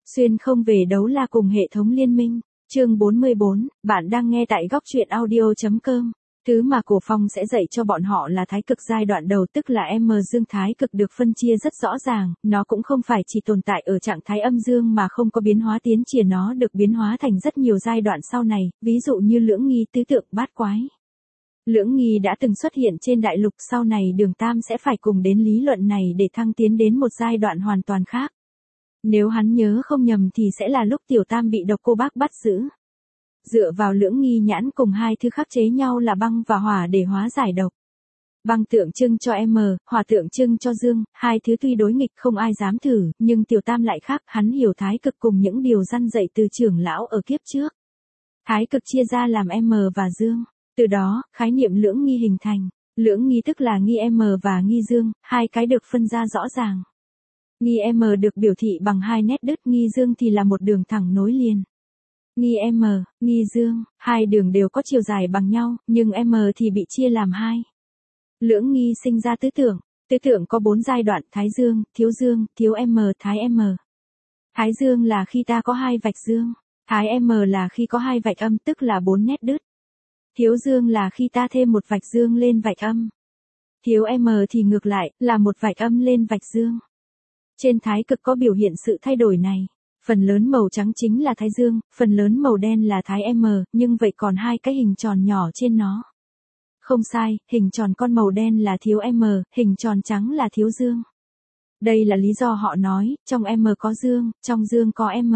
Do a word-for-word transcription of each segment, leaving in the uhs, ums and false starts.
Xuyên không về đấu la cùng hệ thống liên minh. Chương bốn mươi bốn, bạn đang nghe tại góc truyện audio.com. Thứ mà Cổ Phong sẽ dạy cho bọn họ là thái cực giai đoạn đầu, tức là M dương thái cực được phân chia rất rõ ràng, nó cũng không phải chỉ tồn tại ở trạng thái âm dương mà không có biến hóa tiến triển, nó được biến hóa thành rất nhiều giai đoạn sau này, ví dụ như lưỡng nghi, tứ tượng, bát quái. Lưỡng nghi đã từng xuất hiện trên đại lục, sau này Đường Tam sẽ phải cùng đến lý luận này để thăng tiến đến một giai đoạn hoàn toàn khác. Nếu hắn nhớ không nhầm thì sẽ là lúc Tiểu Tam bị độc cô bác bắt giữ. Dựa vào lưỡng nghi nhãn cùng hai thứ khắc chế nhau là băng và hỏa để hóa giải độc. Băng tượng trưng cho M, hỏa tượng trưng cho dương, hai thứ tuy đối nghịch không ai dám thử, nhưng Tiểu Tam lại khác, hắn hiểu thái cực cùng những điều răn dạy từ trưởng lão ở kiếp trước. Thái cực chia ra làm M và dương, từ đó, khái niệm lưỡng nghi hình thành. Lưỡng nghi tức là nghi M và nghi dương, hai cái được phân ra rõ ràng. Nghi M được biểu thị bằng hai nét đứt, nghi dương thì là một đường thẳng nối liền. Nghi M, nghi dương, hai đường đều có chiều dài bằng nhau, nhưng M thì bị chia làm hai. Lưỡng nghi sinh ra tứ tượng, tứ tượng có bốn giai đoạn: thái dương, thiếu dương, thiếu M, thái M. Thái dương là khi ta có hai vạch dương, thái M là khi có hai vạch âm, tức là bốn nét đứt. Thiếu dương là khi ta thêm một vạch dương lên vạch âm. Thiếu M thì ngược lại, là một vạch âm lên vạch dương. Trên thái cực có biểu hiện sự thay đổi này. Phần lớn màu trắng chính là thái dương, phần lớn màu đen là thái M, nhưng vậy còn hai cái hình tròn nhỏ trên nó. Không sai, hình tròn con màu đen là thiếu M, hình tròn trắng là thiếu dương. Đây là lý do họ nói, trong M có dương, trong dương có M.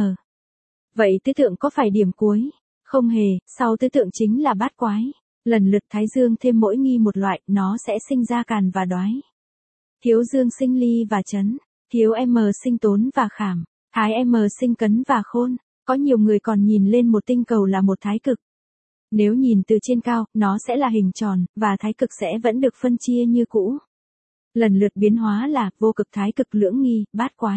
Vậy tứ tượng có phải điểm cuối? Không hề, sau tứ tượng chính là bát quái. Lần lượt thái dương thêm mỗi nghi một loại, nó sẽ sinh ra càn và đoái. Thiếu dương sinh ly và chấn, thiếu M sinh tốn và khảm. Thái M sinh cấn và khôn, có nhiều người còn nhìn lên một tinh cầu là một thái cực. Nếu nhìn từ trên cao, nó sẽ là hình tròn, và thái cực sẽ vẫn được phân chia như cũ. Lần lượt biến hóa là vô cực, thái cực, lưỡng nghi, bát quái.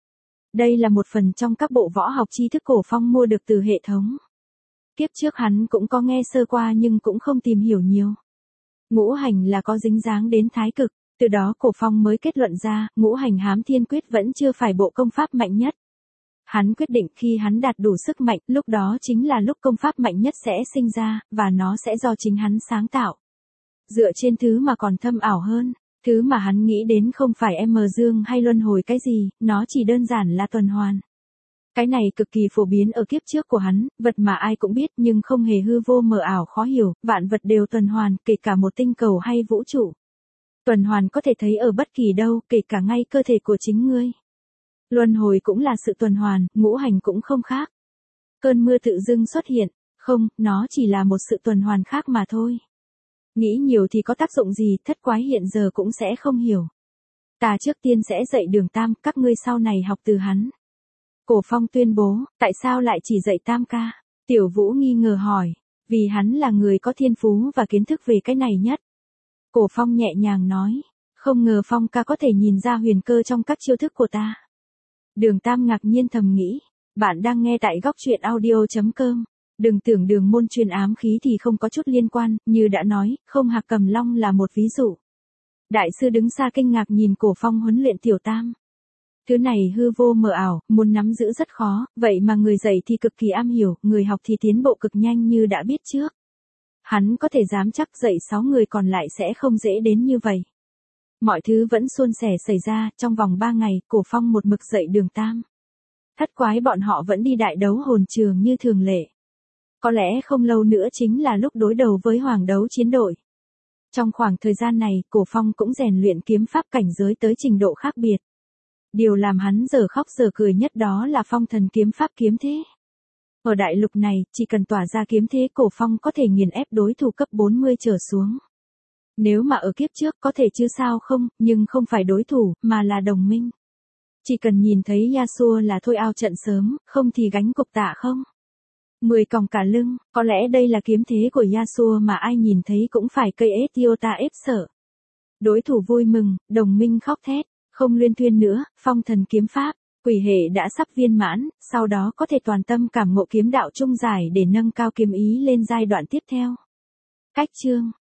Đây là một phần trong các bộ võ học tri thức Cổ Phong mua được từ hệ thống. Kiếp trước hắn cũng có nghe sơ qua nhưng cũng không tìm hiểu nhiều. Ngũ hành là có dính dáng đến thái cực, từ đó Cổ Phong mới kết luận ra, ngũ hành hám thiên quyết vẫn chưa phải bộ công pháp mạnh nhất. Hắn quyết định khi hắn đạt đủ sức mạnh, lúc đó chính là lúc công pháp mạnh nhất sẽ sinh ra, và nó sẽ do chính hắn sáng tạo. Dựa trên thứ mà còn thâm ảo hơn, thứ mà hắn nghĩ đến không phải M dương hay luân hồi cái gì, nó chỉ đơn giản là tuần hoàn. Cái này cực kỳ phổ biến ở kiếp trước của hắn, vật mà ai cũng biết nhưng không hề hư vô mờ ảo khó hiểu, vạn vật đều tuần hoàn, kể cả một tinh cầu hay vũ trụ. Tuần hoàn có thể thấy ở bất kỳ đâu, kể cả ngay cơ thể của chính ngươi. Luân hồi cũng là sự tuần hoàn, ngũ hành cũng không khác. Cơn mưa tự dưng xuất hiện, không, nó chỉ là một sự tuần hoàn khác mà thôi. Nghĩ nhiều thì có tác dụng gì, thất quái hiện giờ cũng sẽ không hiểu. Ta trước tiên sẽ dạy Đường Tam, các ngươi sau này học từ hắn. Cổ Phong tuyên bố, tại sao lại chỉ dạy Tam ca? Tiểu Vũ nghi ngờ hỏi, vì hắn là người có thiên phú và kiến thức về cái này nhất. Cổ Phong nhẹ nhàng nói, không ngờ Phong ca có thể nhìn ra huyền cơ trong các chiêu thức của ta. Đường Tam ngạc nhiên thầm nghĩ, bạn đang nghe tại góc truyện audio.com. Đừng tưởng Đường môn truyền ám khí thì không có chút liên quan, như đã nói, không Hạc Cầm Long là một ví dụ. Đại sư đứng xa kinh ngạc nhìn Cổ Phong huấn luyện Tiểu Tam. Thứ này hư vô mờ ảo, muốn nắm giữ rất khó, vậy mà người dạy thì cực kỳ am hiểu, người học thì tiến bộ cực nhanh như đã biết trước. Hắn có thể dám chắc dạy sáu người còn lại sẽ không dễ đến như vậy. Mọi thứ vẫn suôn sẻ xảy ra, trong vòng ba ngày, Cổ Phong một mực dạy Đường Tam. Thất quái bọn họ vẫn đi đại đấu hồn trường như thường lệ. Có lẽ không lâu nữa chính là lúc đối đầu với Hoàng Đấu Chiến đội. Trong khoảng thời gian này, Cổ Phong cũng rèn luyện kiếm pháp cảnh giới tới trình độ khác biệt. Điều làm hắn giờ khóc giờ cười nhất đó là phong thần kiếm pháp kiếm thế. Ở đại lục này, chỉ cần tỏa ra kiếm thế Cổ Phong có thể nghiền ép đối thủ cấp bốn mươi trở xuống. Nếu mà ở kiếp trước có thể chứ sao không, nhưng không phải đối thủ, mà là đồng minh. Chỉ cần nhìn thấy Yasuo là thôi ao trận sớm, không thì gánh cục tạ không. Mười còng cả lưng, có lẽ đây là kiếm thế của Yasuo mà ai nhìn thấy cũng phải cây ết Iota ép sợ. Đối thủ vui mừng, đồng minh khóc thét, không luyên thuyên nữa, phong thần kiếm pháp, quỷ hệ đã sắp viên mãn, sau đó có thể toàn tâm cảm ngộ kiếm đạo trung giải để nâng cao kiếm ý lên giai đoạn tiếp theo. Cách chương